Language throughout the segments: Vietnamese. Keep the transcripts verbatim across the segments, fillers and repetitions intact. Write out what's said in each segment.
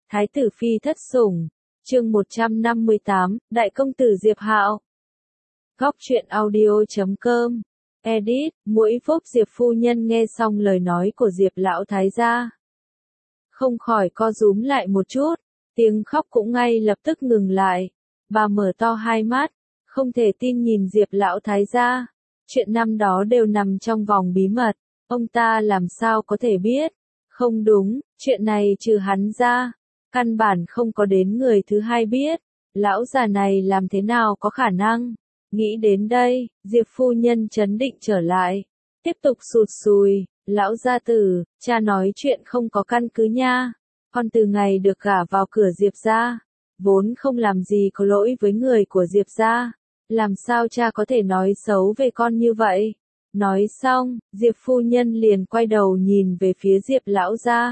Thái tử phi thất sủng, chương một trăm năm mươi tám, Đại công tử Diệp Hạo. Góc truyện audio chấm com. Edit, Muỗi Phúc. Diệp phu nhân nghe xong lời nói của Diệp lão thái gia, không khỏi co rúm lại một chút, tiếng khóc cũng ngay lập tức ngừng lại. Bà mở to hai mắt, không thể tin nhìn Diệp lão thái gia. Chuyện năm đó đều nằm trong vòng bí mật, ông ta làm sao có thể biết? Không đúng, chuyện này trừ hắn ra, căn bản không có đến người thứ hai biết. Lão già này làm thế nào có khả năng? Nghĩ đến đây, Diệp phu nhân trấn định trở lại, tiếp tục sụt sùi. Lão gia tử, cha nói chuyện không có căn cứ nha. Con từ ngày được gả vào cửa Diệp gia, vốn không làm gì có lỗi với người của Diệp gia. Làm sao cha có thể nói xấu về con như vậy? Nói xong, Diệp phu nhân liền quay đầu nhìn về phía Diệp lão gia,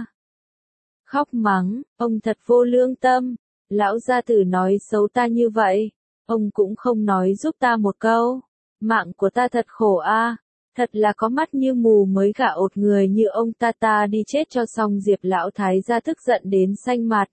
khóc mắng, ông thật vô lương tâm. Lão gia tử nói xấu ta như vậy, ông cũng không nói giúp ta một câu. Mạng của ta thật khổ a, thật là có mắt như mù mới gả ột người như ông ta, ta đi chết cho xong. Diệp lão thái gia tức giận đến xanh mặt.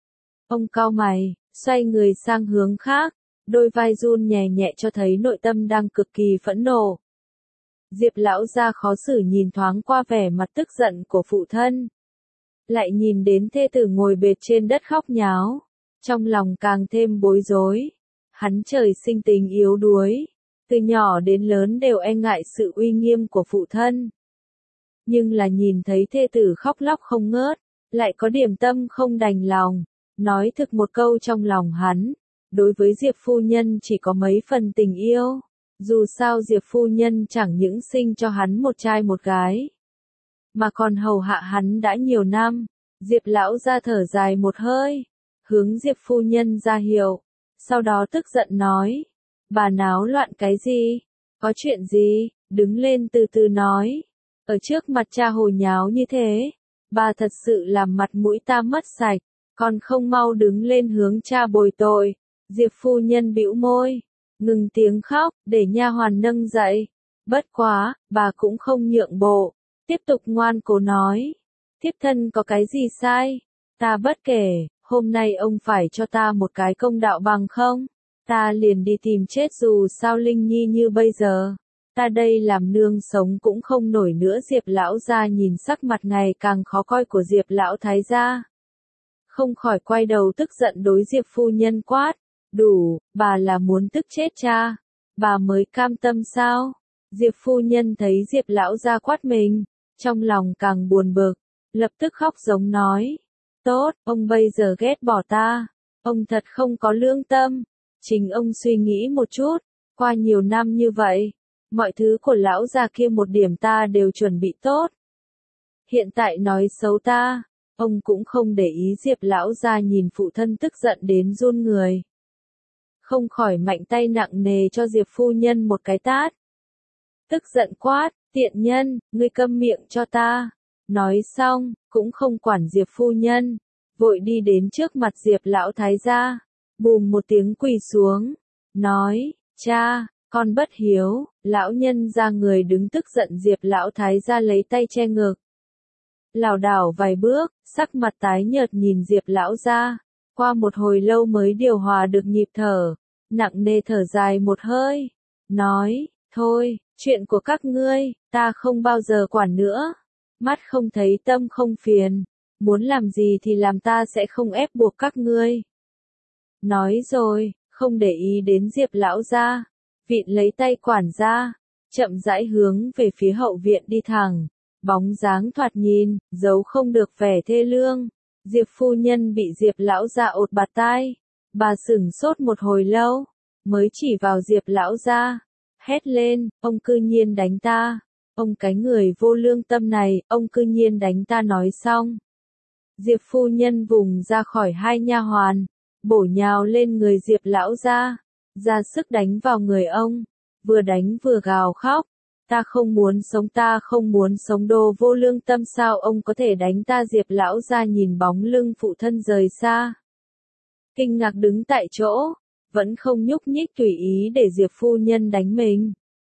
Ông cau mày, xoay người sang hướng khác, đôi vai run nhẹ nhẹ cho thấy nội tâm đang cực kỳ phẫn nộ. Diệp lão gia khó xử nhìn thoáng qua vẻ mặt tức giận của phụ thân, lại nhìn đến thê tử ngồi bệt trên đất khóc nháo, trong lòng càng thêm bối rối. Hắn trời sinh tính yếu đuối, từ nhỏ đến lớn đều e ngại sự uy nghiêm của phụ thân. Nhưng là nhìn thấy thê tử khóc lóc không ngớt, lại có điểm tâm không đành lòng. Nói thực một câu, trong lòng hắn, đối với Diệp phu nhân chỉ có mấy phần tình yêu. Dù sao Diệp phu nhân chẳng những sinh cho hắn một trai một gái, mà còn hầu hạ hắn đã nhiều năm. Diệp lão ra thở dài một hơi, hướng Diệp phu nhân ra hiệu, sau đó tức giận nói, bà náo loạn cái gì? Có chuyện gì? Đứng lên từ từ nói. Ở trước mặt cha hồ nháo như thế, bà thật sự làm mặt mũi ta mất sạch, còn không mau đứng lên hướng cha bồi tội. Diệp phu nhân bĩu môi, ngừng tiếng khóc, để nha hoàn nâng dậy. Bất quá, bà cũng không nhượng bộ, tiếp tục ngoan cố nói, thiếp thân có cái gì sai? Ta bất kể, hôm nay ông phải cho ta một cái công đạo, bằng không ta liền đi tìm chết. Dù sao Linh Nhi như bây giờ, ta đây làm nương sống cũng không nổi nữa. Diệp lão gia nhìn sắc mặt ngày càng khó coi của Diệp lão thái gia, không khỏi quay đầu tức giận đối Diệp phu nhân quát, đủ, bà là muốn tức chết cha, bà mới cam tâm sao? Diệp phu nhân thấy Diệp lão gia quát mình, trong lòng càng buồn bực, lập tức khóc giống nói, tốt, ông bây giờ ghét bỏ ta, ông thật không có lương tâm. Chính ông suy nghĩ một chút, qua nhiều năm như vậy, mọi thứ của lão già kia một điểm ta đều chuẩn bị tốt. Hiện tại nói xấu ta, ông cũng không để ý. Diệp lão già nhìn phụ thân tức giận đến run người, không khỏi mạnh tay nặng nề cho Diệp phu nhân một cái tát. Tức giận quát, tiện nhân, ngươi câm miệng cho ta. Nói xong, cũng không quản Diệp phu nhân, vội đi đến trước mặt Diệp lão thái gia, bùm một tiếng quỳ xuống, nói, cha, con bất hiếu. Lão nhân ra người đứng tức giận. Diệp lão thái gia lấy tay che ngực, lảo đảo vài bước, sắc mặt tái nhợt nhìn Diệp lão gia. Qua một hồi lâu mới điều hòa được nhịp thở, nặng nề thở dài một hơi, nói, thôi, chuyện của các ngươi, ta không bao giờ quản nữa. Mắt không thấy tâm không phiền, muốn làm gì thì làm, ta sẽ không ép buộc các ngươi. Nói rồi, không để ý đến Diệp lão gia, vịn lấy tay quản gia, chậm rãi hướng về phía hậu viện đi thẳng. Bóng dáng thoạt nhìn, giấu không được vẻ thê lương. Diệp phu nhân bị Diệp lão gia ột bạt tai, bà sửng sốt một hồi lâu, mới chỉ vào Diệp lão gia, hét lên, ông cư nhiên đánh ta, ông cái người vô lương tâm này, ông cư nhiên đánh ta. Nói xong, Diệp phu nhân vùng ra khỏi hai nha hoàn, bổ nhào lên người Diệp lão gia, ra sức đánh vào người ông, vừa đánh vừa gào khóc, ta không muốn sống, ta không muốn sống, đồ vô lương tâm, sao ông có thể đánh ta? Diệp lão gia nhìn bóng lưng phụ thân rời xa, kinh ngạc đứng tại chỗ, vẫn không nhúc nhích, tùy ý để Diệp phu nhân đánh mình.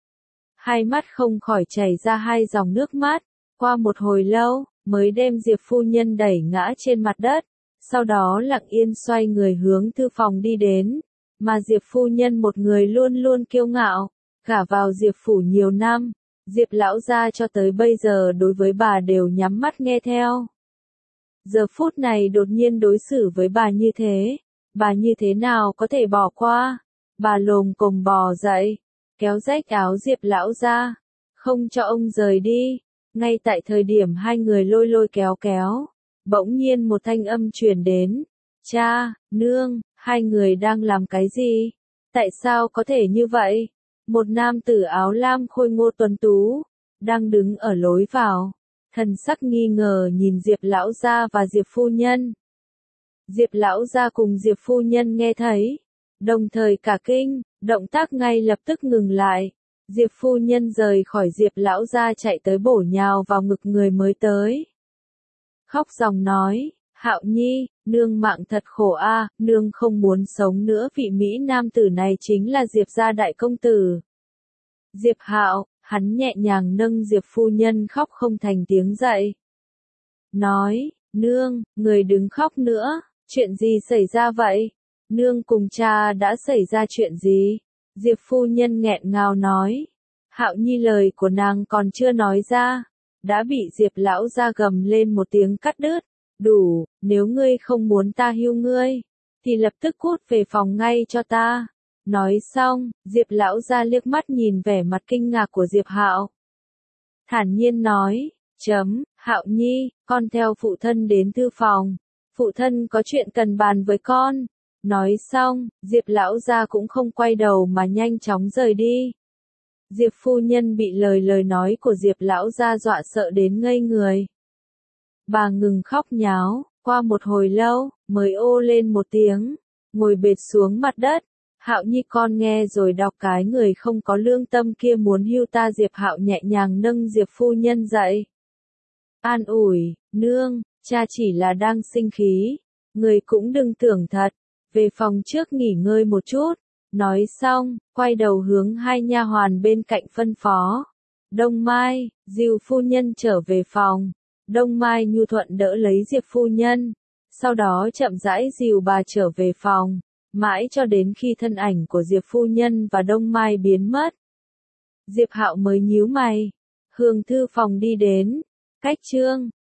Hai mắt không khỏi chảy ra hai dòng nước mắt, qua một hồi lâu, mới đem Diệp phu nhân đẩy ngã trên mặt đất, sau đó lặng yên xoay người hướng thư phòng đi đến, mà Diệp phu nhân một người luôn luôn kiêu ngạo, gả vào Diệp phủ nhiều năm, Diệp lão gia cho tới bây giờ đối với bà đều nhắm mắt nghe theo. Giờ phút này đột nhiên đối xử với bà như thế, bà như thế nào có thể bỏ qua? Bà lồm cồm bò dậy, kéo rách áo Diệp lão gia, không cho ông rời đi. Ngay tại thời điểm hai người lôi lôi kéo kéo, bỗng nhiên một thanh âm truyền đến. Cha, nương, hai người đang làm cái gì? Tại sao có thể như vậy? Một nam tử áo lam khôi ngô tuấn tú, đang đứng ở lối vào, thần sắc nghi ngờ nhìn Diệp lão gia và Diệp phu nhân. Diệp lão gia cùng Diệp phu nhân nghe thấy, đồng thời cả kinh, động tác ngay lập tức ngừng lại. Diệp phu nhân rời khỏi Diệp lão gia chạy tới bổ nhào vào ngực người mới tới. Khóc ròng nói, Hạo Nhi, nương mạng thật khổ a, nương không muốn sống nữa, vị Mỹ nam tử này chính là Diệp gia đại công tử. Diệp Hạo, hắn nhẹ nhàng nâng Diệp phu nhân khóc không thành tiếng dậy. Nói, nương, người đừng khóc nữa, chuyện gì xảy ra vậy? Nương cùng cha đã xảy ra chuyện gì? Diệp phu nhân nghẹn ngào nói. Hạo Nhi lời của nàng còn chưa nói ra, đã bị Diệp lão gia gầm lên một tiếng cắt đứt. Đủ, nếu ngươi không muốn ta hưu ngươi, thì lập tức cút về phòng ngay cho ta. Nói xong, Diệp lão gia liếc mắt nhìn vẻ mặt kinh ngạc của Diệp Hạo. Thản nhiên nói, chấm, Hạo Nhi, con theo phụ thân đến thư phòng. Phụ thân có chuyện cần bàn với con. Nói xong, Diệp lão gia cũng không quay đầu mà nhanh chóng rời đi. Diệp phu nhân bị lời lời nói của Diệp lão gia dọa sợ đến ngây người. Bà ngừng khóc nháo, qua một hồi lâu, mới ô lên một tiếng, ngồi bệt xuống mặt đất. Hạo Nhi con nghe rồi đọc cái người không có lương tâm kia muốn hưu ta. Diệp Hạo nhẹ nhàng nâng Diệp phu nhân dậy. An ủi, nương, cha chỉ là đang sinh khí, người cũng đừng tưởng thật, về phòng trước nghỉ ngơi một chút. Nói xong, quay đầu hướng hai nha hoàn bên cạnh phân phó. Đông Mai, dìu phu nhân trở về phòng. Đông Mai nhu thuận đỡ lấy Diệp phu nhân, sau đó chậm rãi dìu bà trở về phòng, mãi cho đến khi thân ảnh của Diệp phu nhân và Đông Mai biến mất. Diệp Hạo mới nhíu mày, hướng thư phòng đi đến, cách chương